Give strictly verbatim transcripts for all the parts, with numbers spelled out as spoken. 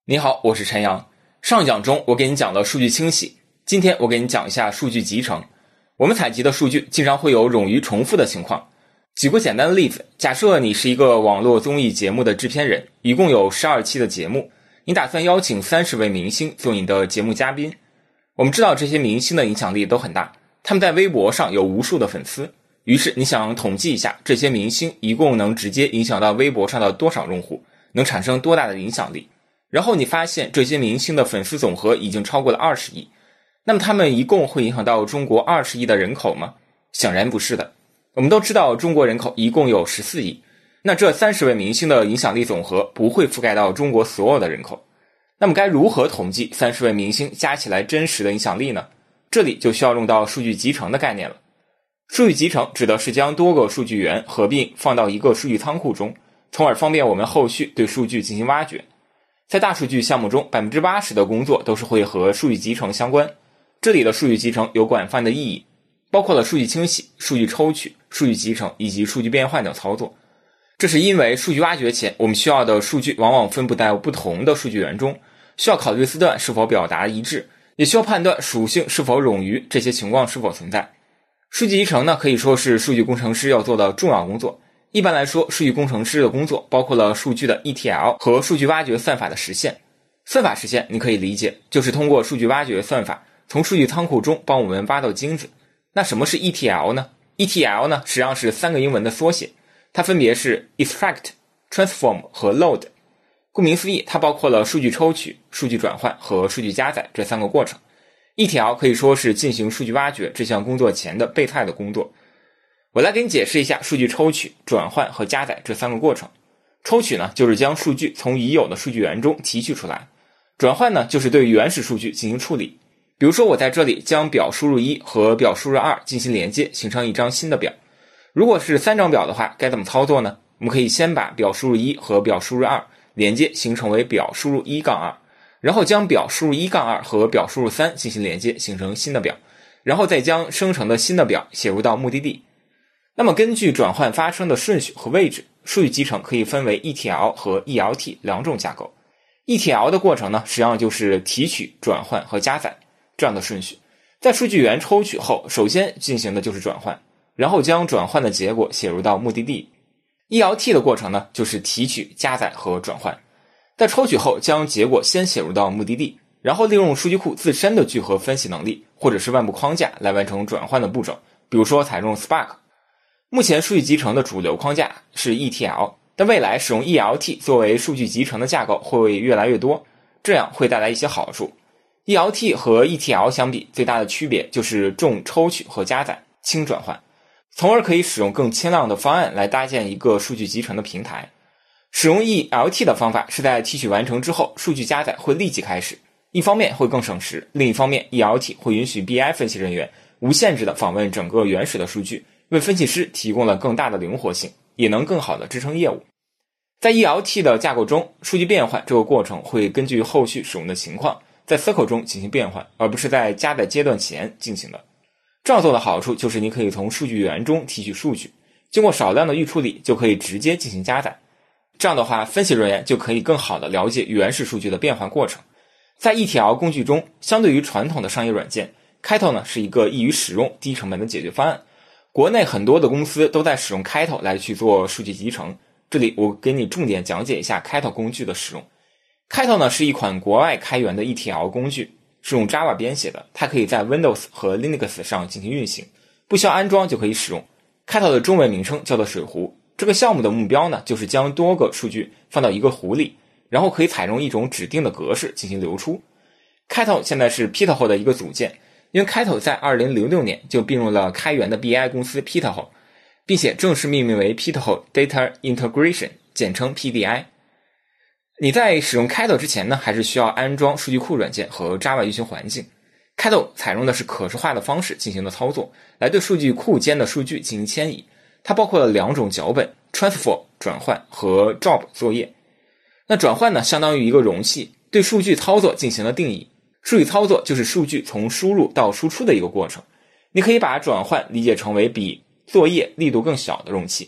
你好，我是陈阳。上一讲中我给你讲了数据清洗，今天我给你讲一下数据集成。我们采集的数据经常会有冗余重复的情况。举个简单的例子，假设你是一个网络综艺节目的制片人，一共有十二期的节目，你打算邀请三十位明星做你的节目嘉宾。我们知道这些明星的影响力都很大，他们在微博上有无数的粉丝，于是你想统计一下这些明星一共能直接影响到微博上的多少用户，能产生多大的影响力。然后你发现这些明星的粉丝总和已经超过了二十亿，那么他们一共会影响到中国二十亿的人口吗？显然不是的。我们都知道中国人口一共有十四亿，那这三十位明星的影响力总和不会覆盖到中国所有的人口。那么该如何统计三十位明星加起来真实的影响力呢？这里就需要用到数据集成的概念了。数据集成指的是将多个数据源合并放到一个数据仓库中，从而方便我们后续对数据进行挖掘。在大数据项目中 百分之八十 的工作都是会和数据集成相关。这里的数据集成有广泛的意义，包括了数据清洗、数据抽取、数据集成以及数据变换等操作。这是因为数据挖掘前，我们需要的数据往往分布在不同的数据源中，需要考虑字段是否表达一致，也需要判断属性是否冗余，这些情况是否存在。数据集成呢，可以说是数据工程师要做的重要工作。一般来说，数据工程师的工作包括了数据的 E T L 和数据挖掘算法的实现。算法实现你可以理解，就是通过数据挖掘算法从数据仓库中帮我们挖到金子。那什么是 E T L 呢？ E T L 呢，实际上是三个英文的缩写，它分别是 extract、transform 和 load。 顾名思义，它包括了数据抽取、数据转换和数据加载这三个过程。 E T L 可以说是进行数据挖掘这项工作前的备菜的工作。我来给你解释一下数据抽取、转换和加载这三个过程。抽取呢，就是将数据从已有的数据源中提取出来；转换呢，就是对原始数据进行处理。比如说我在这里将表输入一和表输入二进行连接，形成一张新的表。如果是三张表的话，该怎么操作呢？我们可以先把表输入一和表输入二连接形成为表输入一杠二，然后将表输入一杠二和表输入三进行连接，形成新的表，然后再将生成的新的表写入到目的地。那么根据转换发生的顺序和位置，数据集成可以分为 E T L 和 E L T 两种架构。 E T L 的过程呢，实际上就是提取、转换和加载这样的顺序。在数据源抽取后，首先进行的就是转换，然后将转换的结果写入到目的地。 E L T 的过程呢，就是提取、加载和转换。在抽取后，将结果先写入到目的地，然后利用数据库自身的聚合分析能力或者是外部框架来完成转换的步骤，比如说采用 Spark。目前数据集成的主流框架是 E T L， 但未来使用 E L T 作为数据集成的架构会越来越多，这样会带来一些好处。 E L T 和 E T L 相比，最大的区别就是重抽取和加载，轻转换，从而可以使用更轻量的方案来搭建一个数据集成的平台。使用 E L T 的方法是在提取完成之后，数据加载会立即开始，一方面会更省时，另一方面 E L T 会允许 B I 分析人员无限制地访问整个原始的数据，为分析师提供了更大的灵活性，也能更好地支撑业务。在 E L T 的架构中，数据变换这个过程会根据后续使用的情况，在 Circle 中进行变换，而不是在加载阶段前进行的。这样做的好处就是你可以从数据源中提取数据，经过少量的预处理就可以直接进行加载。这样的话，分析人员就可以更好地了解原始数据的变换过程。在 E T L 工具中，相对于传统的商业软件，开头呢是一个易于使用、低成本的解决方案。国内很多的公司都在使用开头来去做数据集成，这里我给你重点讲解一下开头工具的使用。开头呢是一款国外开源的 E T L 工具，是用 Java 编写的，它可以在 Windows 和 Linux 上进行运行，不需要安装就可以使用。开头的中文名称叫做水壶，这个项目的目标呢，就是将多个数据放到一个壶里，然后可以采用一种指定的格式进行流出。开头现在是 Pivotal 的一个组件，因为开头在二零零六年就并入了开源的 B I 公司 Pivotal， 并且正式命名为 Pivotal Data Integration， 简称 P D I。 你在使用开头之前呢，还是需要安装数据库软件和 Java 运行环境。开头采用的是可视化的方式进行的操作，来对数据库间的数据进行迁移。它包括了两种脚本 Transfer 转换和 Job 作业。那转换呢，相当于一个容器，对数据操作进行了定义。数据操作就是数据从输入到输出的一个过程，你可以把转换理解成为比作业力度更小的容器。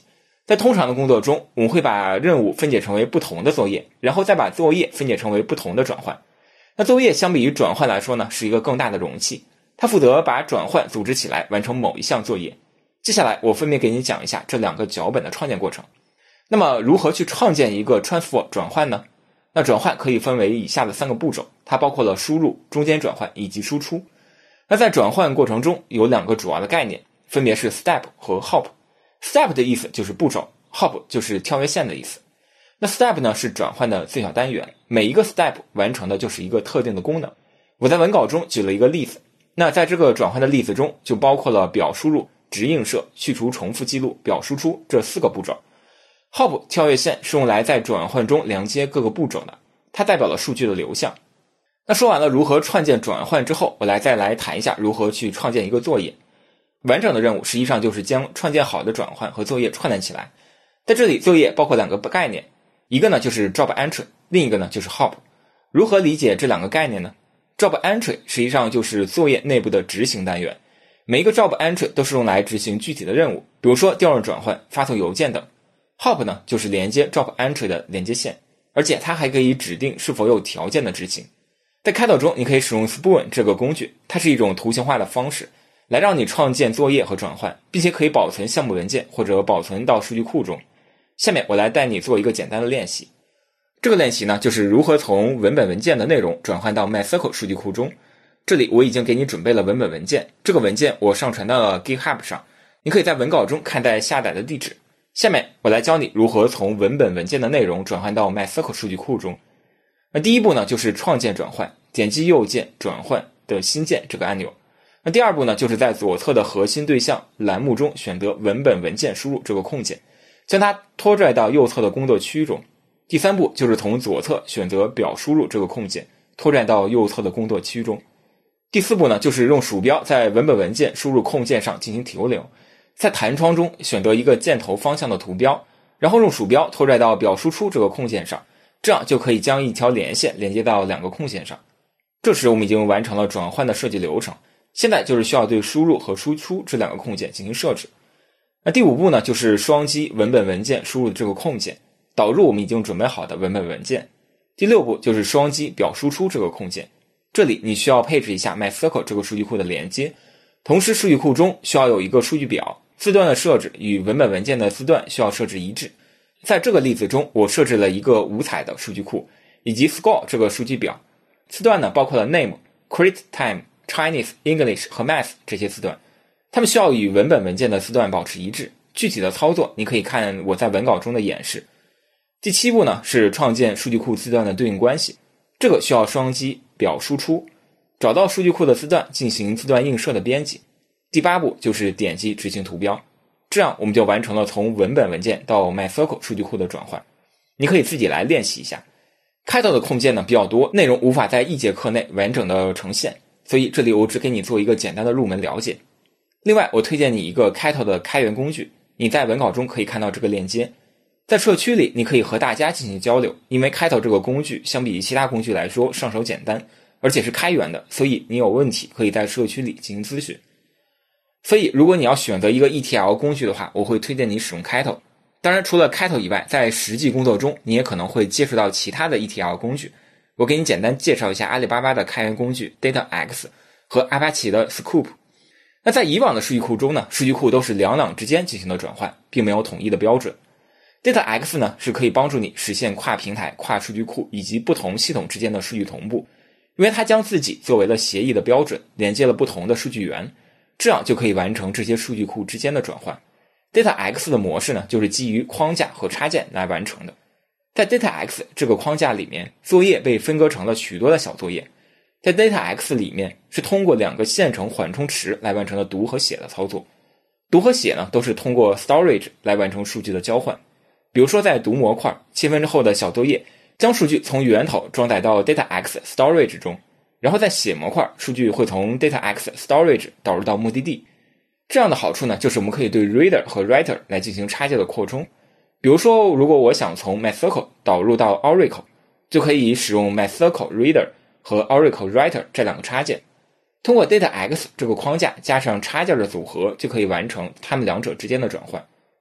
在通常的工作中，我们会把任务分解成为不同的作业，然后再把作业分解成为不同的转换。那作业相比于转换来说呢，是一个更大的容器，它负责把转换组织起来，完成某一项作业。接下来我分别给你讲一下这两个脚本的创建过程。那么如何去创建一个 transfer 转换呢？那转换可以分为以下的三个步骤，它包括了输入、中间转换以及输出。那在转换过程中有两个主要的概念，分别是 step 和 hop。step 的意思就是步骤， hop 就是跳跃线的意思。那 step 呢是转换的最小单元，每一个 step 完成的就是一个特定的功能。我在文稿中举了一个例子，那在这个转换的例子中就包括了表输入、值映射、去除重复记录、表输出这四个步骤。hop 跳跃线是用来在转换中连接各个步骤的，它代表了数据的流向。那说完了如何创建转换之后，我来再来谈一下如何去创建一个作业。完整的任务实际上就是将创建好的转换和作业串联起来。在这里作业包括两个概念，一个呢就是 job entry， 另一个呢就是 hop。 如何理解这两个概念呢？ job entry 实际上就是作业内部的执行单元，每一个 job entry 都是用来执行具体的任务，比如说调用转换、发送邮件等。 hop 呢就是连接 job entry 的连接线，而且它还可以指定是否有条件的执行。在开头中你可以使用 Spoon 这个工具，它是一种图形化的方式来让你创建作业和转换，并且可以保存项目文件或者保存到数据库中。下面我来带你做一个简单的练习。这个练习呢，就是如何从文本文件的内容转换到 MySQL 数据库中。这里我已经给你准备了文本文件，这个文件我上传到了 GitHub 上，你可以在文稿中看待下载的地址。下面我来教你如何从文本文件的内容转换到 MySQL 数据库中。那第一步呢，就是创建转换，点击右键转换的新建这个按钮。那第二步呢，就是在左侧的核心对象栏目中选择文本文件输入这个空键，将它拖拽到右侧的工作区中。第三步就是从左侧选择表输入这个空键，拖拽到右侧的工作区中。第四步呢，就是用鼠标在文本文件输入空键上进行停留，在弹窗中选择一个箭头方向的图标，然后用鼠标拖拽到表输出这个空键上，这样就可以将一条连线连接到两个空键上。这时我们已经完成了转换的设计流程，现在就是需要对输入和输出这两个空键进行设置。那第五步呢，就是双击文本文件输入的这个空键，导入我们已经准备好的文本文件。第六步就是双击表输出这个空键，这里你需要配置一下 MySQL 这个数据库的连接，同时数据库中需要有一个数据表，字段的设置与文本文件的字段需要设置一致。在这个例子中，我设置了一个五彩的数据库以及 score 这个数据表，字段呢包括了 name、create time、Chinese、English 和 math 这些字段，它们需要与文本文件的字段保持一致。具体的操作你可以看我在文稿中的演示。第七步呢，是创建数据库字段的对应关系，这个需要双击表输出，找到数据库的字段进行字段映射的编辑。第八步就是点击执行图标，这样我们就完成了从文本文件到 MySQL 数据库的转换。你可以自己来练习一下。开头的空键呢比较多，内容无法在一节课内完整的呈现，所以这里我只给你做一个简单的入门了解。另外我推荐你一个开头的开源工具，你在文稿中可以看到这个链接。在社区里你可以和大家进行交流，因为开头这个工具相比于其他工具来说上手简单，而且是开源的，所以你有问题可以在社区里进行咨询。所以如果你要选择一个 E T L 工具的话，我会推荐你使用开头。当然除了开头以外，在实际工作中你也可能会接触到其他的 E T L 工具。我给你简单介绍一下阿里巴巴的开源工具 DataX 和阿帕奇的 Scoop。 那在以往的数据库中呢，数据库都是两两之间进行的转换，并没有统一的标准。DataX 呢是可以帮助你实现跨平台、跨数据库以及不同系统之间的数据同步，因为它将自己作为了协议的标准，连接了不同的数据源，这样就可以完成这些数据库之间的转换。DataX 的模式呢，就是基于框架和插件来完成的。在 DataX 这个框架里面，作业被分割成了许多的小作业。在 DataX 里面是通过两个线程缓冲池来完成的读和写的操作。读和写呢，都是通过 storage 来完成数据的交换。比如说在读模块切分之后的小作业，将数据从源头装载到 DataX storage 中，然后在写模块，数据会从 DataX storage 导入到目的地。这样的好处呢，就是我们可以对 reader 和 writer 来进行插件的扩充。比如说如果我想从 MySQL 导入到 Oracle， 就可以使用 MySQL reader 和 Oracle writer 这两个插件，通过 DataX 这个框架加上插件的组合，就可以完成它们两者之间的转换。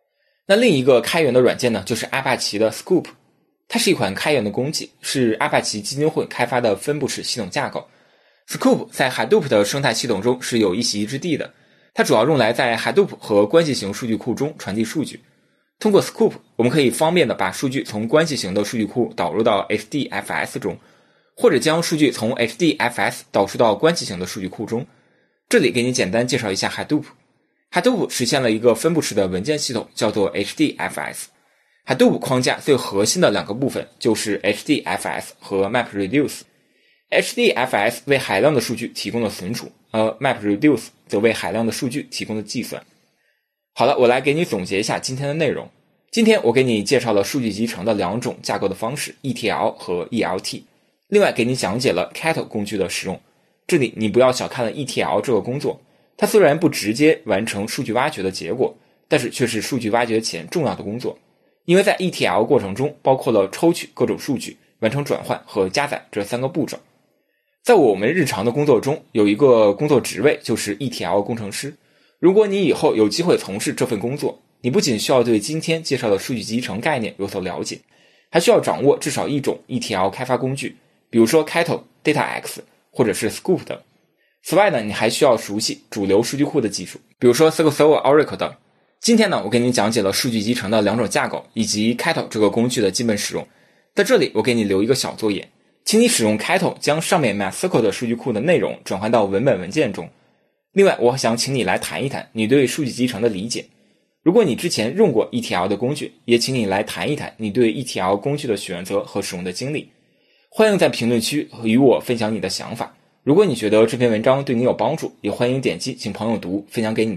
那另一个开源的软件呢，就是阿帕奇的 Scoop， 它是一款开源的工具，是阿帕奇基金会开发的分布式系统架构。Scoop 在 Hadoop 的生态系统中是有一席之地的，它主要用来在 Hadoop 和关系型数据库中传递数据。通过 Scoop， 我们可以方便的把数据从关系型的数据库导入到 H D F S 中，或者将数据从 H D F S 导出到关系型的数据库中。这里给你简单介绍一下 Hadoop。Hadoop 实现了一个分布式的文件系统，叫做 H D F S。Hadoop 框架最核心的两个部分就是 H D F S 和 MapReduce。H D F S 为海量的数据提供了存储，而 MapReduce 则为海量的数据提供了计算。好了，我来给你总结一下今天的内容。今天我给你介绍了数据集成的两种架构的方式 E T L 和 E L T， 另外给你讲解了 Kettle 工具的使用。这里你不要小看了 E T L 这个工作，它虽然不直接完成数据挖掘的结果，但是却是数据挖掘前重要的工作。因为在 E T L 过程中包括了抽取各种数据、完成转换和加载这三个步骤。在我们日常的工作中，有一个工作职位就是 E T L 工程师。如果你以后有机会从事这份工作，你不仅需要对今天介绍的数据集成概念有所了解，还需要掌握至少一种 E T L 开发工具，比如说 Kettle、DataX 或者是 Scoop 等。此外呢，你还需要熟悉主流数据库的技术，比如说 S Q L Server、Oracle 等。今天呢，我给你讲解了数据集成的两种架构以及 Kettle 这个工具的基本使用。在这里我给你留一个小作业，请你使用 Kettle 将上面 MySQL 的数据库的内容转换到文本文件中。另外，我想请你来谈一谈你对数据集成的理解。如果你之前用过 E T L 的工具，也请你来谈一谈你对 E T L 工具的选择和使用的经历。欢迎在评论区与我分享你的想法。如果你觉得这篇文章对你有帮助，也欢迎点击请朋友读，分享给你